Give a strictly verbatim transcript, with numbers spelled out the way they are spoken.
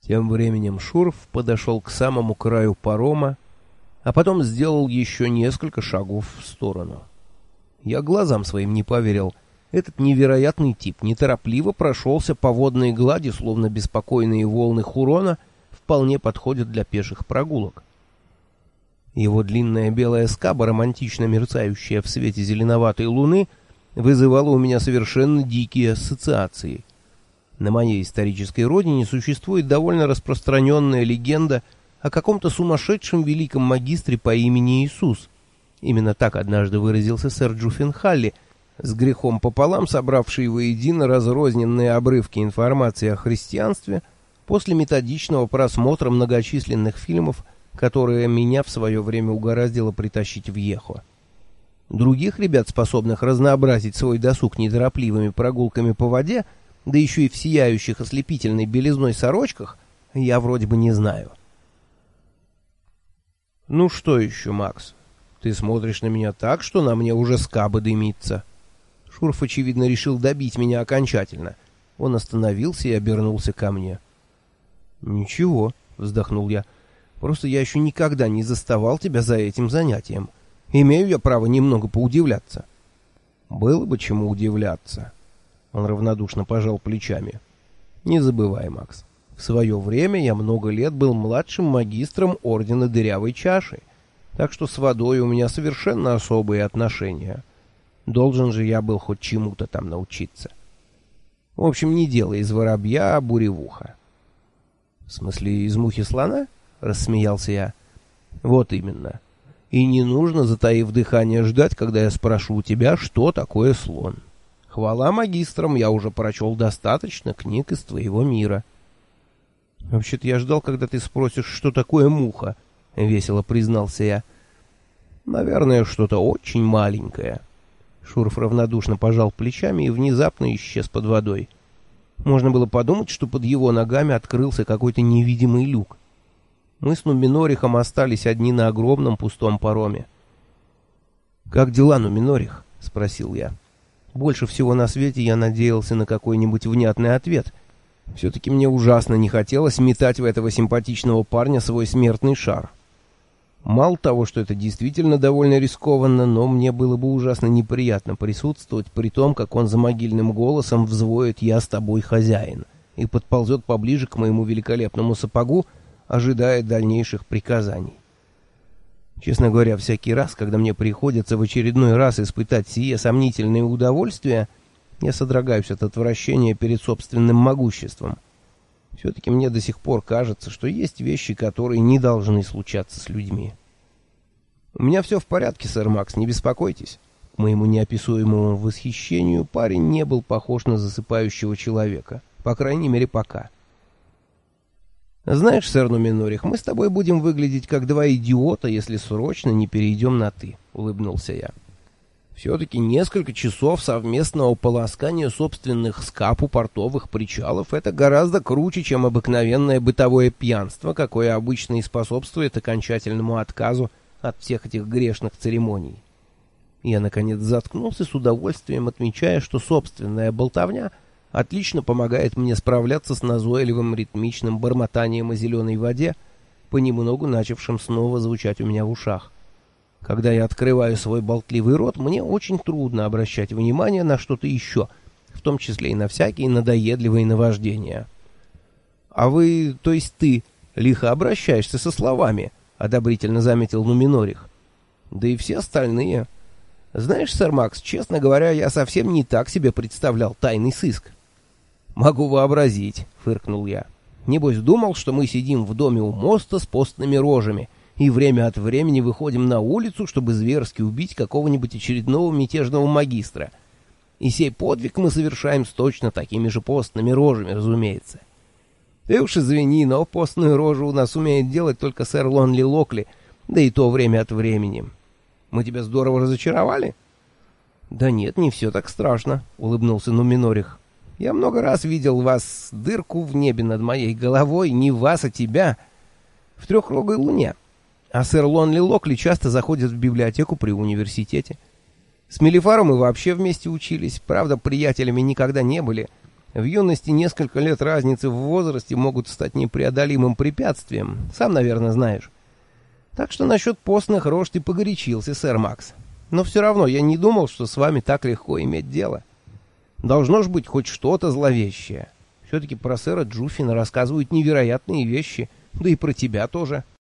Тем временем Шурф подошел к самому краю парома, а потом сделал еще несколько шагов в сторону. Я глазам своим не поверил. Этот невероятный тип неторопливо прошелся по водной глади, словно беспокойные волны Хурона вполне подходят для пеших прогулок. Его длинная белая скаба, романтично мерцающая в свете зеленоватой луны, вызывала у меня совершенно дикие ассоциации. На моей исторической родине существует довольно распространенная легенда о каком-то сумасшедшем великом магистре по имени Иисус. Именно так однажды выразился сэр Джуффин Халли, с грехом пополам собравший воедино разрозненные обрывки информации о христианстве после методичного просмотра многочисленных фильмов, которые меня в свое время угораздило притащить в Ехо. Других ребят, способных разнообразить свой досуг неторопливыми прогулками по воде, да еще и в сияющих ослепительной белизной сорочках, я вроде бы не знаю. «Ну что еще, Макс? Ты смотришь на меня так, что на мне уже скаба дымится». Шурф, очевидно, решил добить меня окончательно. Он остановился и обернулся ко мне. «Ничего», — вздохнул я, — «просто я еще никогда не заставал тебя за этим занятием. Имею я право немного поудивляться». «Было бы чему удивляться». Он равнодушно пожал плечами. «Не забывай, Макс, в свое время я много лет был младшим магистром Ордена Дырявой Чаши, так что с водой у меня совершенно особые отношения. Должен же я был хоть чему-то там научиться. В общем, не делай из воробья буревуха». «В смысле, из мухи слона?» — рассмеялся я. «Вот именно. И не нужно, затаив дыхание, ждать, когда я спрошу у тебя, что такое слон. Хвала магистрам, я уже прочел достаточно книг из твоего мира». «Вообще-то я ждал, когда ты спросишь, что такое муха», — весело признался я. «Наверное, что-то очень маленькое». Шурф равнодушно пожал плечами и внезапно исчез под водой. Можно было подумать, что под его ногами открылся какой-то невидимый люк. Мы с Нуминорихом остались одни на огромном пустом пароме. «Как дела, Нуминорих?» — спросил я. Больше всего на свете я надеялся на какой-нибудь внятный ответ. Все-таки мне ужасно не хотелось метать в этого симпатичного парня свой смертный шар. Мало того, что это действительно довольно рискованно, но мне было бы ужасно неприятно присутствовать при том, как он за могильным голосом взвоет «Я с тобой, хозяин» и подползет поближе к моему великолепному сапогу, ожидая дальнейших приказаний. Честно говоря, всякий раз, когда мне приходится в очередной раз испытать сие сомнительное удовольствие, я содрогаюсь от отвращения перед собственным могуществом. Все-таки мне до сих пор кажется, что есть вещи, которые не должны случаться с людьми. «У меня все в порядке, сэр Макс, не беспокойтесь». К моему неописуемому восхищению парень не был похож на засыпающего человека. По крайней мере, пока. «Знаешь, сэр Нуминорих, мы с тобой будем выглядеть как два идиота, если срочно не перейдем на «ты», — улыбнулся я. «Все-таки несколько часов совместного полоскания собственных скап у портовых причалов — это гораздо круче, чем обыкновенное бытовое пьянство, какое обычно и способствует окончательному отказу от всех этих грешных церемоний». Я, наконец, заткнулся с удовольствием, отмечая, что собственная болтовня отлично помогает мне справляться с назойливым ритмичным бормотанием о зеленой воде, понемногу начавшим снова звучать у меня в ушах. Когда я открываю свой болтливый рот, мне очень трудно обращать внимание на что-то еще, в том числе и на всякие надоедливые наваждения. «А вы, то есть ты, лихо обращаешься со словами», — одобрительно заметил Нуминорих. «Да и все остальные. Знаешь, сэр Макс, честно говоря, я совсем не так себе представлял тайный сыск». «Могу вообразить», — фыркнул я. «Небось, думал, что мы сидим в доме у моста с постными рожами и время от времени выходим на улицу, чтобы зверски убить какого-нибудь очередного мятежного магистра. И сей подвиг мы совершаем с точно такими же постными рожами, разумеется. Ты уж извини, но постную рожу у нас умеет делать только сэр Лонли Локли, да и то время от времени. Мы тебя здорово разочаровали?» «Да нет, не все так страшно», — улыбнулся Нуминорих. «Я много раз видел вас, дырку в небе над моей головой, не вас, а тебя, в трехрогой луне. А сэр Лонли Локли часто заходит в библиотеку при университете. С Мелифаром мы вообще вместе учились, правда, приятелями никогда не были. В юности несколько лет разницы в возрасте могут стать непреодолимым препятствием, сам, наверное, знаешь. Так что насчет постных рож ты погорячился, сэр Макс. Но все равно я не думал, что с вами так легко иметь дело. Должно ж быть хоть что-то зловещее. Все-таки про сэра Джуффина рассказывают невероятные вещи, да и про тебя тоже».